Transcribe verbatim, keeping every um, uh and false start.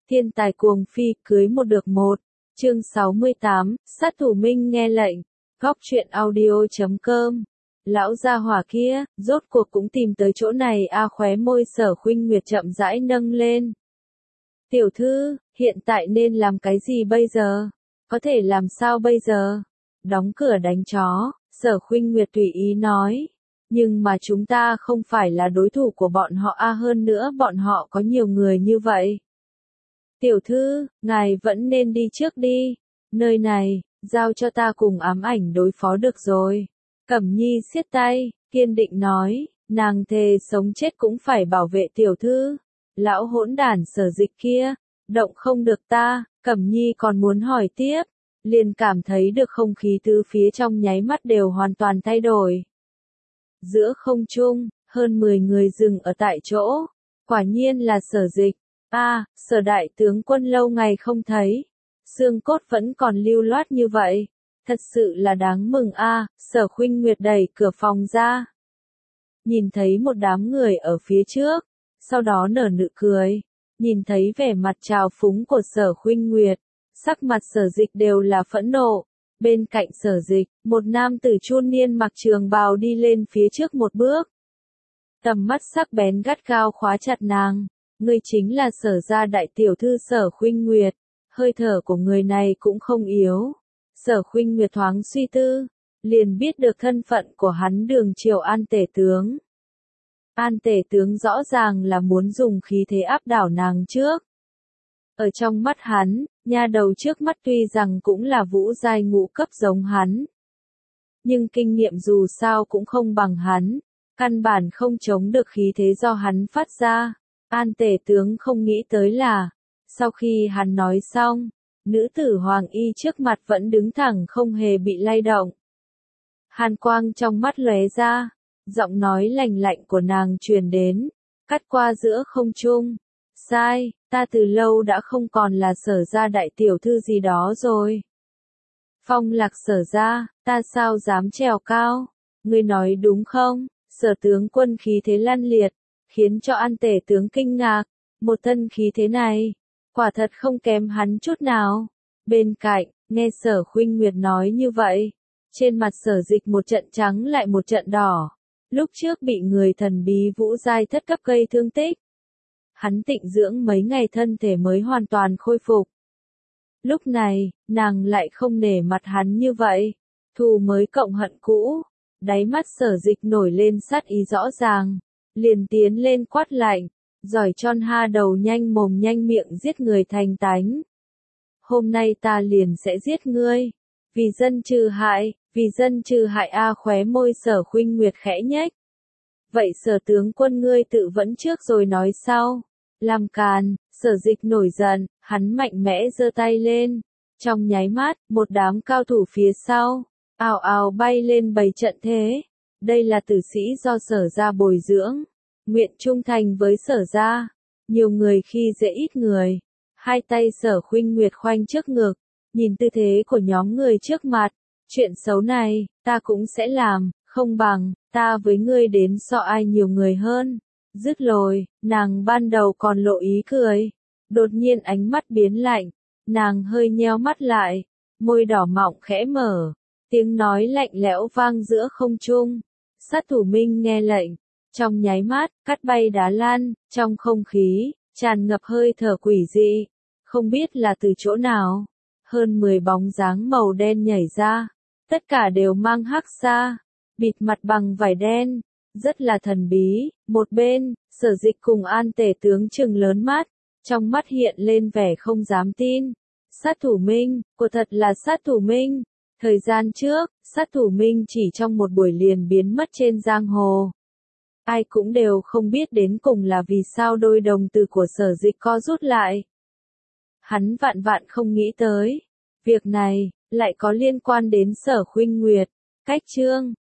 Thiên tài cuồng phi, cưới một được một. Chương sáu mươi tám, sát thủ Minh nghe lệnh. Góc truyện audio chấm com. Lão gia hỏa kia, rốt cuộc cũng tìm tới chỗ này a à, khóe môi Sở Khuynh Nguyệt chậm rãi nâng lên. Tiểu thư, hiện tại nên làm cái gì bây giờ? Có thể làm sao bây giờ? Đóng cửa đánh chó, Sở Khuynh Nguyệt tùy ý nói. Nhưng mà chúng ta không phải là đối thủ của bọn họ a à, hơn nữa bọn họ có nhiều người như vậy. Tiểu thư, ngài vẫn nên đi trước đi. Nơi này, giao cho ta cùng ám ảnh đối phó được rồi. Cẩm Nhi siết tay, kiên định nói, nàng thề sống chết cũng phải bảo vệ tiểu thư. Lão hỗn đản Sở Dịch kia, động không được ta. Cẩm Nhi còn muốn hỏi tiếp, liền cảm thấy được không khí tứ phía trong nháy mắt đều hoàn toàn thay đổi. Giữa không trung, hơn mười người dừng ở tại chỗ, quả nhiên là Sở Dịch. A, à, Sở đại tướng quân lâu ngày không thấy, xương cốt vẫn còn lưu loát như vậy, thật sự là đáng mừng a. À, Sở Khuynh Nguyệt đẩy cửa phòng ra, nhìn thấy một đám người ở phía trước, sau đó nở nụ cười, nhìn thấy vẻ mặt trào phúng của Sở Khuynh Nguyệt, sắc mặt Sở Dịch đều là phẫn nộ. Bên cạnh Sở Dịch, một nam tử trung niên mặc trường bào đi lên phía trước một bước, tầm mắt sắc bén gắt gao khóa chặt nàng. Ngươi chính là Sở gia đại tiểu thư Sở Khuynh Nguyệt, hơi thở của người này cũng không yếu. Sở Khuynh Nguyệt thoáng suy tư, liền biết được thân phận của hắn Đường Triều An tể tướng. An tể tướng rõ ràng là muốn dùng khí thế áp đảo nàng trước. Ở trong mắt hắn, nha đầu trước mắt tuy rằng cũng là vũ giai ngũ cấp giống hắn, nhưng kinh nghiệm dù sao cũng không bằng hắn, căn bản không chống được khí thế do hắn phát ra. An tể tướng không nghĩ tới là, sau khi hắn nói xong, nữ tử Hoàng Y trước mặt vẫn đứng thẳng không hề bị lay động. Hàn quang trong mắt lóe ra, giọng nói lành lạnh của nàng truyền đến, cắt qua giữa không trung. Sai, ta từ lâu đã không còn là Sở gia đại tiểu thư gì đó rồi. Phong lạc Sở gia, ta sao dám trèo cao, ngươi nói đúng không? Sở tướng quân khí thế lan liệt, khiến cho An tể tướng kinh ngạc, một thân khí thế này, quả thật không kém hắn chút nào. Bên cạnh, nghe Sở Khuynh Nguyệt nói như vậy, trên mặt Sở Dịch một trận trắng lại một trận đỏ, lúc trước bị người thần bí vũ giai thất cấp gây thương tích. Hắn tịnh dưỡng mấy ngày thân thể mới hoàn toàn khôi phục. Lúc này, nàng lại không nể mặt hắn như vậy, thù mới cộng hận cũ, đáy mắt Sở Dịch nổi lên sát ý rõ ràng. Liền tiến lên quát lạnh, giỏi tròn ha đầu nhanh mồm nhanh miệng giết người thành tánh. Hôm nay ta liền sẽ giết ngươi, vì dân trừ hại, vì dân trừ hại a à, khóe môi Sở Khuynh Nguyệt khẽ nhếch. Vậy Sở tướng quân ngươi tự vẫn trước rồi nói sau. Làm càn, Sở Dịch nổi giận, hắn mạnh mẽ giơ tay lên. Trong nháy mắt, một đám cao thủ phía sau, ào ào bay lên bày trận thế. Đây là tử sĩ do Sở gia bồi dưỡng, nguyện trung thành với Sở gia, nhiều người khi dễ ít người. Hai tay Sở Khuynh Nguyệt khoanh trước ngực, nhìn tư thế của nhóm người trước mặt, chuyện xấu này, ta cũng sẽ làm, không bằng, ta với ngươi đến so ai nhiều người hơn. Dứt lời, nàng ban đầu còn lộ ý cười, đột nhiên ánh mắt biến lạnh, nàng hơi nheo mắt lại, môi đỏ mọng khẽ mở, tiếng nói lạnh lẽo vang giữa không trung. Sát thủ Minh nghe lệnh, trong nháy mắt, cắt bay đá lan, trong không khí, tràn ngập hơi thở quỷ dị, không biết là từ chỗ nào, hơn mười bóng dáng màu đen nhảy ra, tất cả đều mang hắc xa, bịt mặt bằng vải đen, rất là thần bí. Một bên, Sở Dịch cùng An tể tướng trừng lớn mắt, trong mắt hiện lên vẻ không dám tin. Sát thủ Minh, của thật là sát thủ Minh. Thời gian trước, sát thủ Minh chỉ trong một buổi liền biến mất trên giang hồ. Ai cũng đều không biết đến cùng là vì sao đôi đồng tử của Sở Dịch co rút lại. Hắn vạn vạn không nghĩ tới, việc này, lại có liên quan đến Sở Khuynh Nguyệt. Cách chương